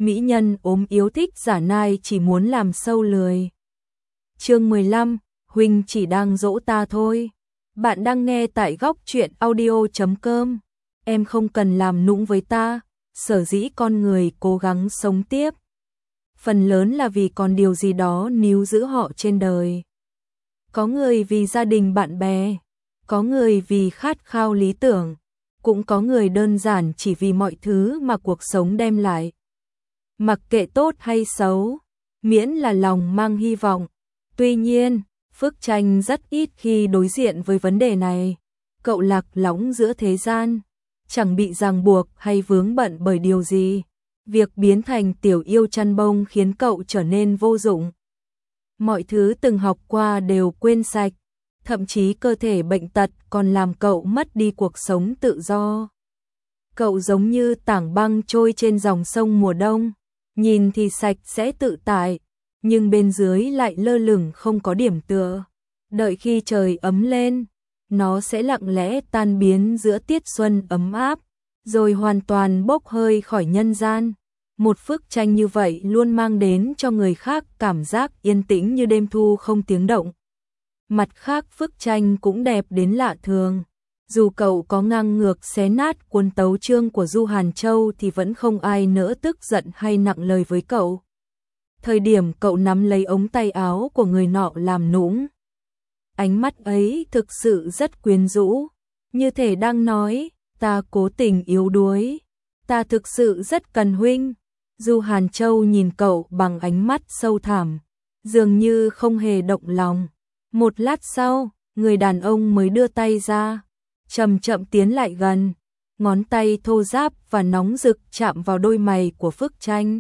mỹ nhân ốm yếu thích giả nai chỉ muốn làm sâu lười. Chương 15, huynh chỉ đang dỗ ta thôi. Bạn đang nghe tại góc truyện audio.com. Em không cần làm nũng với ta, sở dĩ con người cố gắng sống tiếp. Phần lớn là vì còn điều gì đó níu giữ họ trên đời. Có người vì gia đình bạn bè, có người vì khát khao lý tưởng, cũng có người đơn giản chỉ vì mọi thứ mà cuộc sống đem lại. Mặc kệ tốt hay xấu, miễn là lòng mang hy vọng. Tuy nhiên, Phước Tranh rất ít khi đối diện với vấn đề này. Cậu lạc lõng giữa thế gian, chẳng bị ràng buộc hay vướng bận bởi điều gì. Việc biến thành tiểu yêu chăn bông khiến cậu trở nên vô dụng. Mọi thứ từng học qua đều quên sạch, thậm chí cơ thể bệnh tật còn làm cậu mất đi cuộc sống tự do. Cậu giống như tảng băng trôi trên dòng sông mùa đông, nhìn thì sạch sẽ tự tại, nhưng bên dưới lại lơ lửng không có điểm tựa. Đợi khi trời ấm lên, nó sẽ lặng lẽ tan biến giữa tiết xuân ấm áp, rồi hoàn toàn bốc hơi khỏi nhân gian. Một Phước Tranh như vậy luôn mang đến cho người khác cảm giác yên tĩnh như đêm thu không tiếng động. Mặt khác Phước Tranh cũng đẹp đến lạ thường. Dù cậu có ngang ngược xé nát cuốn tấu chương của Du Hàn Châu thì vẫn không ai nỡ tức giận hay nặng lời với cậu. Thời điểm cậu nắm lấy ống tay áo của người nọ làm nũng, ánh mắt ấy thực sự rất quyến rũ, như thể đang nói, ta cố tình yếu đuối, ta thực sự rất cần huynh. Du Hàn Châu nhìn cậu bằng ánh mắt sâu thẳm, dường như không hề động lòng. Một lát sau, người đàn ông mới đưa tay ra, chậm chậm tiến lại gần, ngón tay thô ráp và nóng rực chạm vào đôi mày của Phước Tranh.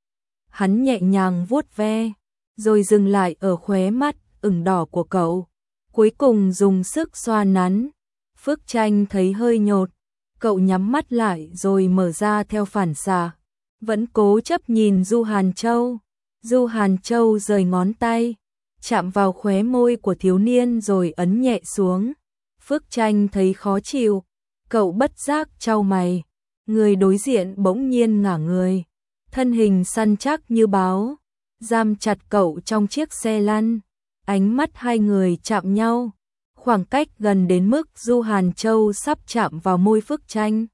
Hắn nhẹ nhàng vuốt ve, rồi dừng lại ở khóe mắt ửng đỏ của cậu, cuối cùng dùng sức xoa nắn. Phước Tranh thấy hơi nhột, cậu nhắm mắt lại rồi mở ra theo phản xạ, vẫn cố chấp nhìn Du Hàn Châu. Du Hàn Châu rời ngón tay, chạm vào khóe môi của thiếu niên rồi ấn nhẹ xuống. Phước Tranh thấy khó chịu, cậu bất giác chau mày. Người đối diện bỗng nhiên ngả người, thân hình săn chắc như báo, giam chặt cậu trong chiếc xe lăn. Ánh mắt hai người chạm nhau, khoảng cách gần đến mức Du Hàn Châu sắp chạm vào môi Phước Tranh.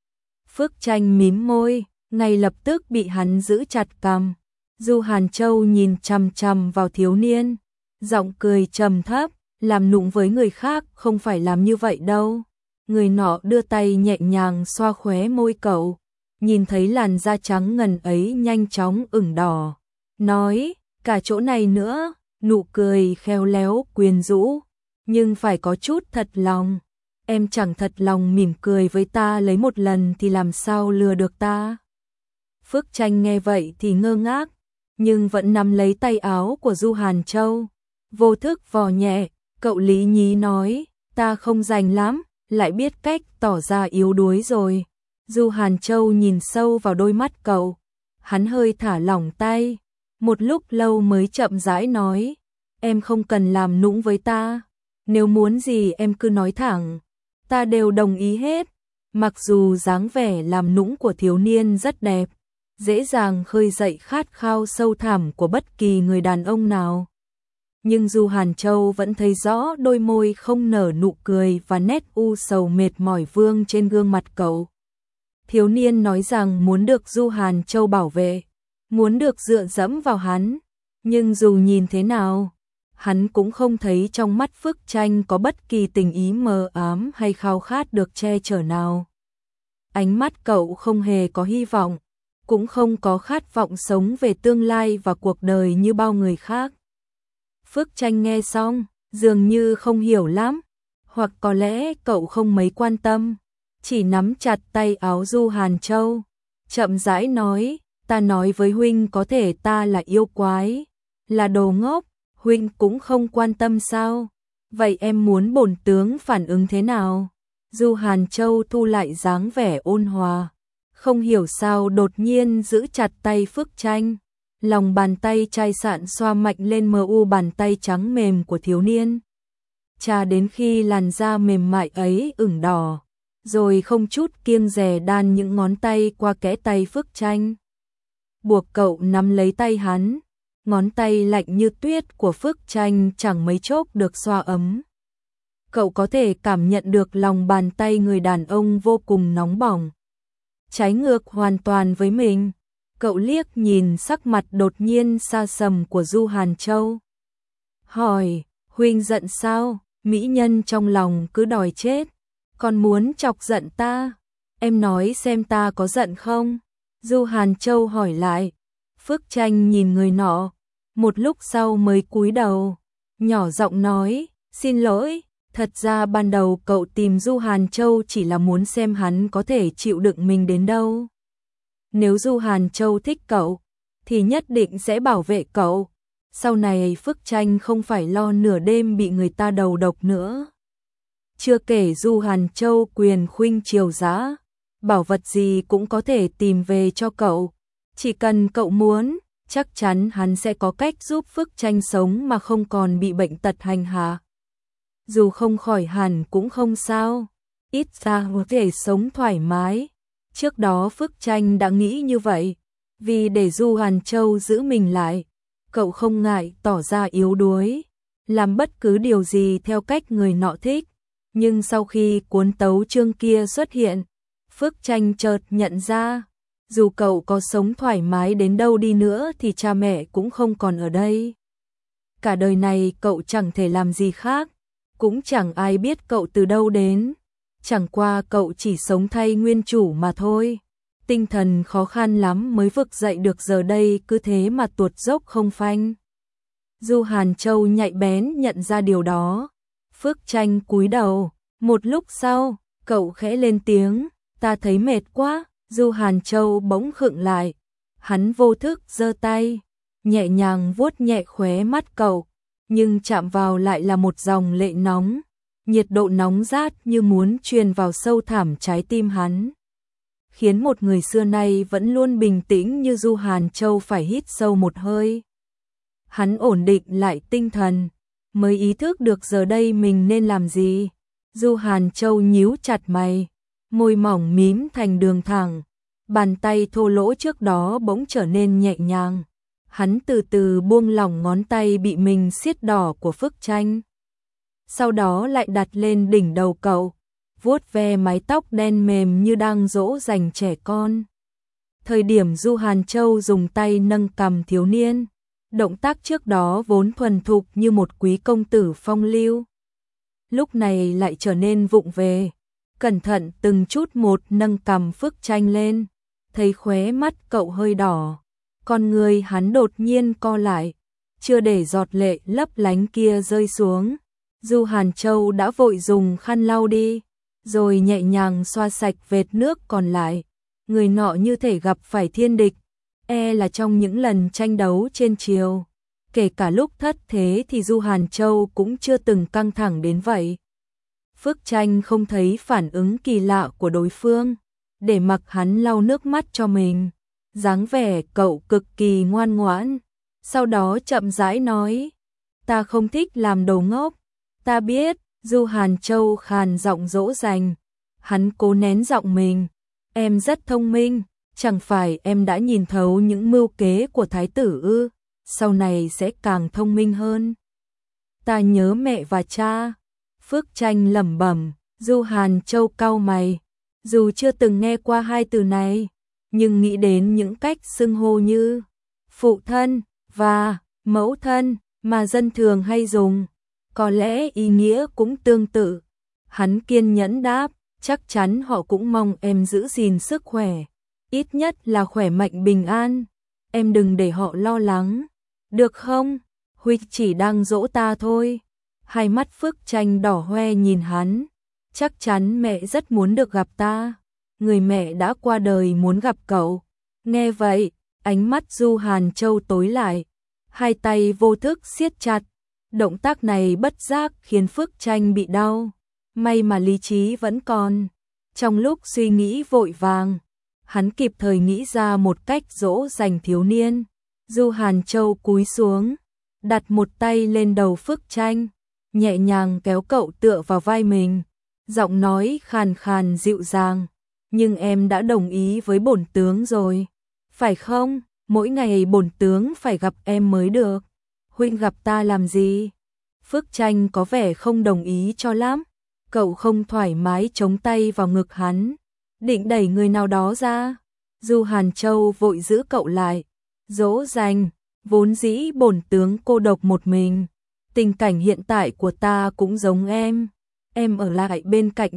Phước Tranh mím môi, ngay lập tức bị hắn giữ chặt cằm. Du Hàn Châu nhìn chằm chằm vào thiếu niên, giọng cười trầm thấp, làm nũng với người khác không phải làm như vậy đâu. Người nọ đưa tay nhẹ nhàng xoa khóe môi cậu, nhìn thấy làn da trắng ngần ấy nhanh chóng ửng đỏ, nói, cả chỗ này nữa. Nụ cười khéo léo quyến rũ, nhưng phải có chút thật lòng. Em chẳng thật lòng mỉm cười với ta lấy một lần thì làm sao lừa được ta. Phước Tranh nghe vậy thì ngơ ngác, nhưng vẫn nắm lấy tay áo của Du Hàn Châu. Vô thức vò nhẹ, cậu lý nhí nói, ta không rành lắm, lại biết cách tỏ ra yếu đuối rồi. Du Hàn Châu nhìn sâu vào đôi mắt cậu, hắn hơi thả lỏng tay. Một lúc lâu mới chậm rãi nói, em không cần làm nũng với ta, nếu muốn gì em cứ nói thẳng, ta đều đồng ý hết. Mặc dù dáng vẻ làm nũng của thiếu niên rất đẹp, dễ dàng khơi dậy khát khao sâu thẳm của bất kỳ người đàn ông nào, nhưng Du Hàn Châu vẫn thấy rõ đôi môi không nở nụ cười và nét u sầu mệt mỏi vương trên gương mặt cậu. Thiếu niên nói rằng muốn được Du Hàn Châu bảo vệ, muốn được dựa dẫm vào hắn, nhưng dù nhìn thế nào, hắn cũng không thấy trong mắt Phước Tranh có bất kỳ tình ý mờ ám hay khao khát được che chở nào. Ánh mắt cậu không hề có hy vọng, cũng không có khát vọng sống về tương lai và cuộc đời như bao người khác. Phước Tranh nghe xong, dường như không hiểu lắm, hoặc có lẽ cậu không mấy quan tâm, chỉ nắm chặt tay áo Du Hàn Châu, chậm rãi nói, ta nói với huynh có thể ta là yêu quái, là đồ ngốc, huynh cũng không quan tâm sao? Vậy em muốn bổn tướng phản ứng thế nào? Du Hàn Châu thu lại dáng vẻ ôn hòa, không hiểu sao đột nhiên giữ chặt tay Phước Tranh, lòng bàn tay chai sạn xoa mạnh lên mờ u bàn tay trắng mềm của thiếu niên. Trà đến khi làn da mềm mại ấy ửng đỏ, rồi không chút kiêng dè đan những ngón tay qua kẽ tay Phước Tranh. buộc cậu nắm lấy tay hắn. Ngón tay lạnh như tuyết của Phước Tranh chẳng mấy chốc được xoa ấm. Cậu có thể cảm nhận được lòng bàn tay người đàn ông vô cùng nóng bỏng. Trái ngược hoàn toàn với mình, cậu liếc nhìn sắc mặt đột nhiên xa sầm của Du Hàn Châu. Hỏi, huynh giận sao? Mỹ nhân trong lòng cứ đòi chết. Còn muốn chọc giận ta? Em nói xem ta có giận không? Du Hàn Châu hỏi lại. Phước Tranh nhìn người nọ, một lúc sau mới cúi đầu, nhỏ giọng nói, xin lỗi, thật ra ban đầu cậu tìm Du Hàn Châu chỉ là muốn xem hắn có thể chịu đựng mình đến đâu. Nếu Du Hàn Châu thích cậu, thì nhất định sẽ bảo vệ cậu. Sau này Phước Tranh không phải lo nửa đêm bị người ta đầu độc nữa. Chưa kể Du Hàn Châu quyền khuynh triều giá, bảo vật gì cũng có thể tìm về cho cậu. Chỉ cần cậu muốn, chắc chắn hắn sẽ có cách giúp Phước Tranh sống mà không còn bị bệnh tật hành hạ. Dù không khỏi hẳn cũng không sao, ít ra có thể sống thoải mái. Trước đó Phước Tranh đã nghĩ như vậy, vì để Du Hàn Châu giữ mình lại, cậu không ngại tỏ ra yếu đuối, làm bất cứ điều gì theo cách người nọ thích. Nhưng sau khi cuốn tấu chương kia xuất hiện, Phước Tranh chợt nhận ra, dù cậu có sống thoải mái đến đâu đi nữa thì cha mẹ cũng không còn ở đây. Cả đời này cậu chẳng thể làm gì khác, cũng chẳng ai biết cậu từ đâu đến, chẳng qua cậu chỉ sống thay nguyên chủ mà thôi. Tinh thần khó khăn lắm mới vực dậy được, giờ đây cứ thế mà tuột dốc không phanh. Du Hàn Châu nhạy bén nhận ra điều đó. Phước Tranh cúi đầu, một lúc sau, cậu khẽ lên tiếng, ta thấy mệt quá. Du Hàn Châu bỗng khựng lại, hắn vô thức giơ tay, nhẹ nhàng vuốt nhẹ khóe mắt cậu, nhưng chạm vào lại là một dòng lệ nóng, nhiệt độ nóng rát như muốn truyền vào sâu thẳm trái tim hắn. Khiến một người xưa nay vẫn luôn bình tĩnh như Du Hàn Châu phải hít sâu một hơi. Hắn ổn định lại tinh thần, mới ý thức được giờ đây mình nên làm gì. Du Hàn Châu nhíu chặt mày, môi mỏng mím thành đường thẳng, bàn tay thô lỗ trước đó bỗng trở nên nhẹ nhàng. Hắn từ từ buông lỏng ngón tay bị mình siết đỏ của Phước Tranh. Sau đó lại đặt lên đỉnh đầu cậu, vuốt ve mái tóc đen mềm như đang dỗ dành trẻ con. Thời điểm Du Hàn Châu dùng tay nâng cằm thiếu niên, động tác trước đó vốn thuần thục như một quý công tử phong lưu, lúc này lại trở nên vụng về. Cẩn thận từng chút một nâng cằm Phước Tranh lên, thấy khóe mắt cậu hơi đỏ, con người hắn đột nhiên co lại, chưa để giọt lệ lấp lánh kia rơi xuống, Du Hàn Châu đã vội dùng khăn lau đi, rồi nhẹ nhàng xoa sạch vệt nước còn lại. Người nọ như thể gặp phải thiên địch, là trong những lần tranh đấu trên triều, kể cả lúc thất thế thì Du Hàn Châu cũng chưa từng căng thẳng đến vậy. Phước Tranh không thấy phản ứng kỳ lạ của đối phương, để mặc hắn lau nước mắt cho mình, dáng vẻ cậu cực kỳ ngoan ngoãn. Sau đó chậm rãi nói, ta không thích làm đồ ngốc. Ta biết. Du Hàn Châu khàn giọng dỗ dành, hắn cố nén giọng mình, em rất thông minh, chẳng phải em đã nhìn thấu những mưu kế của thái tử ư, sau này sẽ càng thông minh hơn. Ta nhớ mẹ và cha. Phước Tranh lẩm bẩm. Du Hàn Châu cau mày, dù chưa từng nghe qua hai từ này, nhưng nghĩ đến những cách xưng hô như phụ thân và mẫu thân mà dân thường hay dùng, có lẽ ý nghĩa cũng tương tự. Hắn kiên nhẫn đáp, chắc chắn họ cũng mong em giữ gìn sức khỏe, ít nhất là khỏe mạnh bình an, em đừng để họ lo lắng, được không? Huynh chỉ đang dỗ ta thôi. Hai mắt Phước Tranh đỏ hoe nhìn hắn, chắc chắn mẹ rất muốn được gặp ta, người mẹ đã qua đời muốn gặp cậu. Nghe vậy, ánh mắt Du Hàn Châu tối lại, hai tay vô thức siết chặt, động tác này bất giác khiến Phước Tranh bị đau, may mà lý trí vẫn còn. Trong lúc suy nghĩ vội vàng, hắn kịp thời nghĩ ra một cách dỗ dành thiếu niên. Du Hàn Châu cúi xuống, đặt một tay lên đầu Phước Tranh, nhẹ nhàng kéo cậu tựa vào vai mình, giọng nói khàn khàn dịu dàng, nhưng em đã đồng ý với bổn tướng rồi, phải không? mỗi ngày bổn tướng phải gặp em mới được. Huynh gặp ta làm gì? Phước Tranh có vẻ không đồng ý cho lắm. Cậu không thoải mái chống tay vào ngực hắn, định đẩy người nào đó ra. Du Hàn Châu vội giữ cậu lại, dỗ dành, vốn dĩ bổn tướng cô độc một mình. Tình cảnh hiện tại của ta cũng giống em ở lại bên cạnh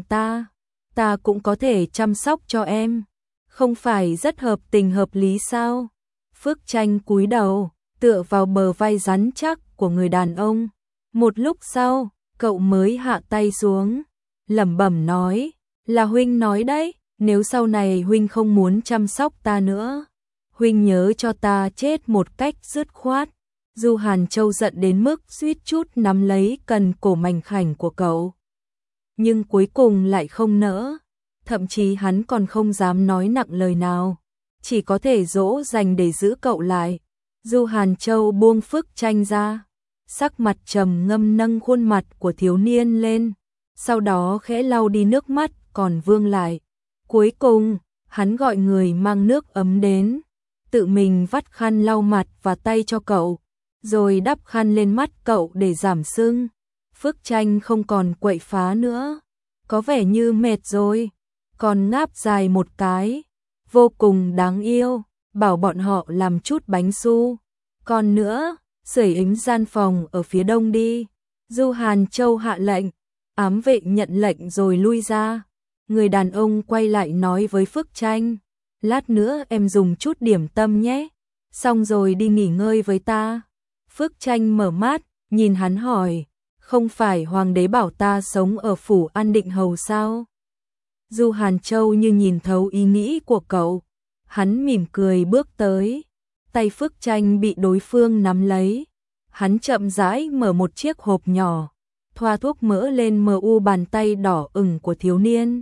ta cũng có thể chăm sóc cho em. Không phải rất hợp tình hợp lý sao? Phước Tranh cúi đầu, tựa vào bờ vai rắn chắc của người đàn ông. Một lúc sau, cậu mới hạ tay xuống, lẩm bẩm nói, là huynh nói đấy, nếu sau này huynh không muốn chăm sóc ta nữa, huynh nhớ cho ta chết một cách dứt khoát. Du Hàn Châu giận đến mức suýt chút nắm lấy cần cổ mảnh khảnh của cậu, nhưng cuối cùng lại không nỡ, thậm chí hắn còn không dám nói nặng lời nào, chỉ có thể dỗ dành để giữ cậu lại. Du Hàn Châu buông Phước Tranh ra, sắc mặt trầm ngâm nâng khuôn mặt của thiếu niên lên, sau đó khẽ lau đi nước mắt còn vương lại. Cuối cùng, hắn gọi người mang nước ấm đến, tự mình vắt khăn lau mặt và tay cho cậu, rồi đắp khăn lên mắt cậu để giảm sưng. Phước Tranh không còn quậy phá nữa, có vẻ như mệt rồi, còn ngáp dài một cái, vô cùng đáng yêu, bảo bọn họ làm chút bánh su. Còn nữa, sưởi ấm gian phòng ở phía đông đi. Du Hàn Châu hạ lệnh, ám vệ nhận lệnh rồi lui ra. Người đàn ông quay lại nói với Phước Tranh, lát nữa em dùng chút điểm tâm nhé, xong rồi đi nghỉ ngơi với ta. Phước Tranh mở mắt, nhìn hắn hỏi, không phải hoàng đế bảo ta sống ở phủ An Định Hầu sao? Du Hàn Châu như nhìn thấu ý nghĩ của cậu, hắn mỉm cười bước tới, tay Phước Tranh bị đối phương nắm lấy, hắn chậm rãi mở một chiếc hộp nhỏ, thoa thuốc mỡ lên mờ u bàn tay đỏ ửng của thiếu niên,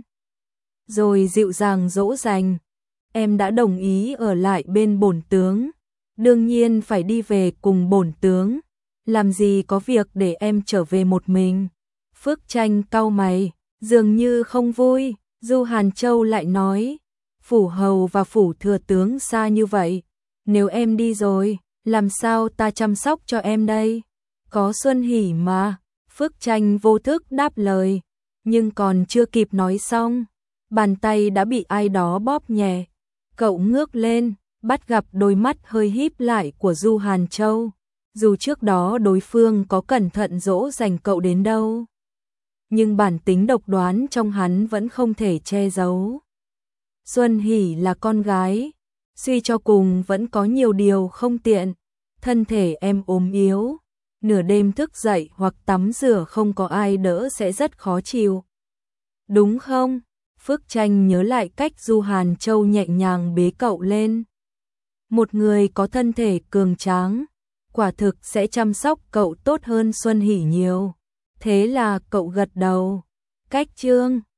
rồi dịu dàng dỗ dành, em đã đồng ý ở lại bên bổn tướng, đương nhiên phải đi về cùng bổn tướng, làm gì có việc để em trở về một mình. Phước Tranh cau mày, dường như không vui. Du Hàn Châu lại nói, phủ hầu và phủ thừa tướng xa như vậy, nếu em đi rồi, làm sao ta chăm sóc cho em đây? Có Xuân Hỷ mà. Phước Tranh vô thức đáp lời, nhưng còn chưa kịp nói xong, bàn tay đã bị ai đó bóp nhẹ. Cậu ngước lên, bắt gặp đôi mắt hơi híp lại của Du Hàn Châu, dù trước đó đối phương có cẩn thận dỗ dành cậu đến đâu, nhưng bản tính độc đoán trong hắn vẫn không thể che giấu. Xuân Hỷ là con gái, suy cho cùng vẫn có nhiều điều không tiện, thân thể em ốm yếu, nửa đêm thức dậy hoặc tắm rửa không có ai đỡ sẽ rất khó chịu. Đúng không? Phước Tranh nhớ lại cách Du Hàn Châu nhẹ nhàng bế cậu lên. Một người có thân thể cường tráng, quả thực sẽ chăm sóc cậu tốt hơn Xuân Hỷ nhiều. Thế là cậu gật đầu. Cách chương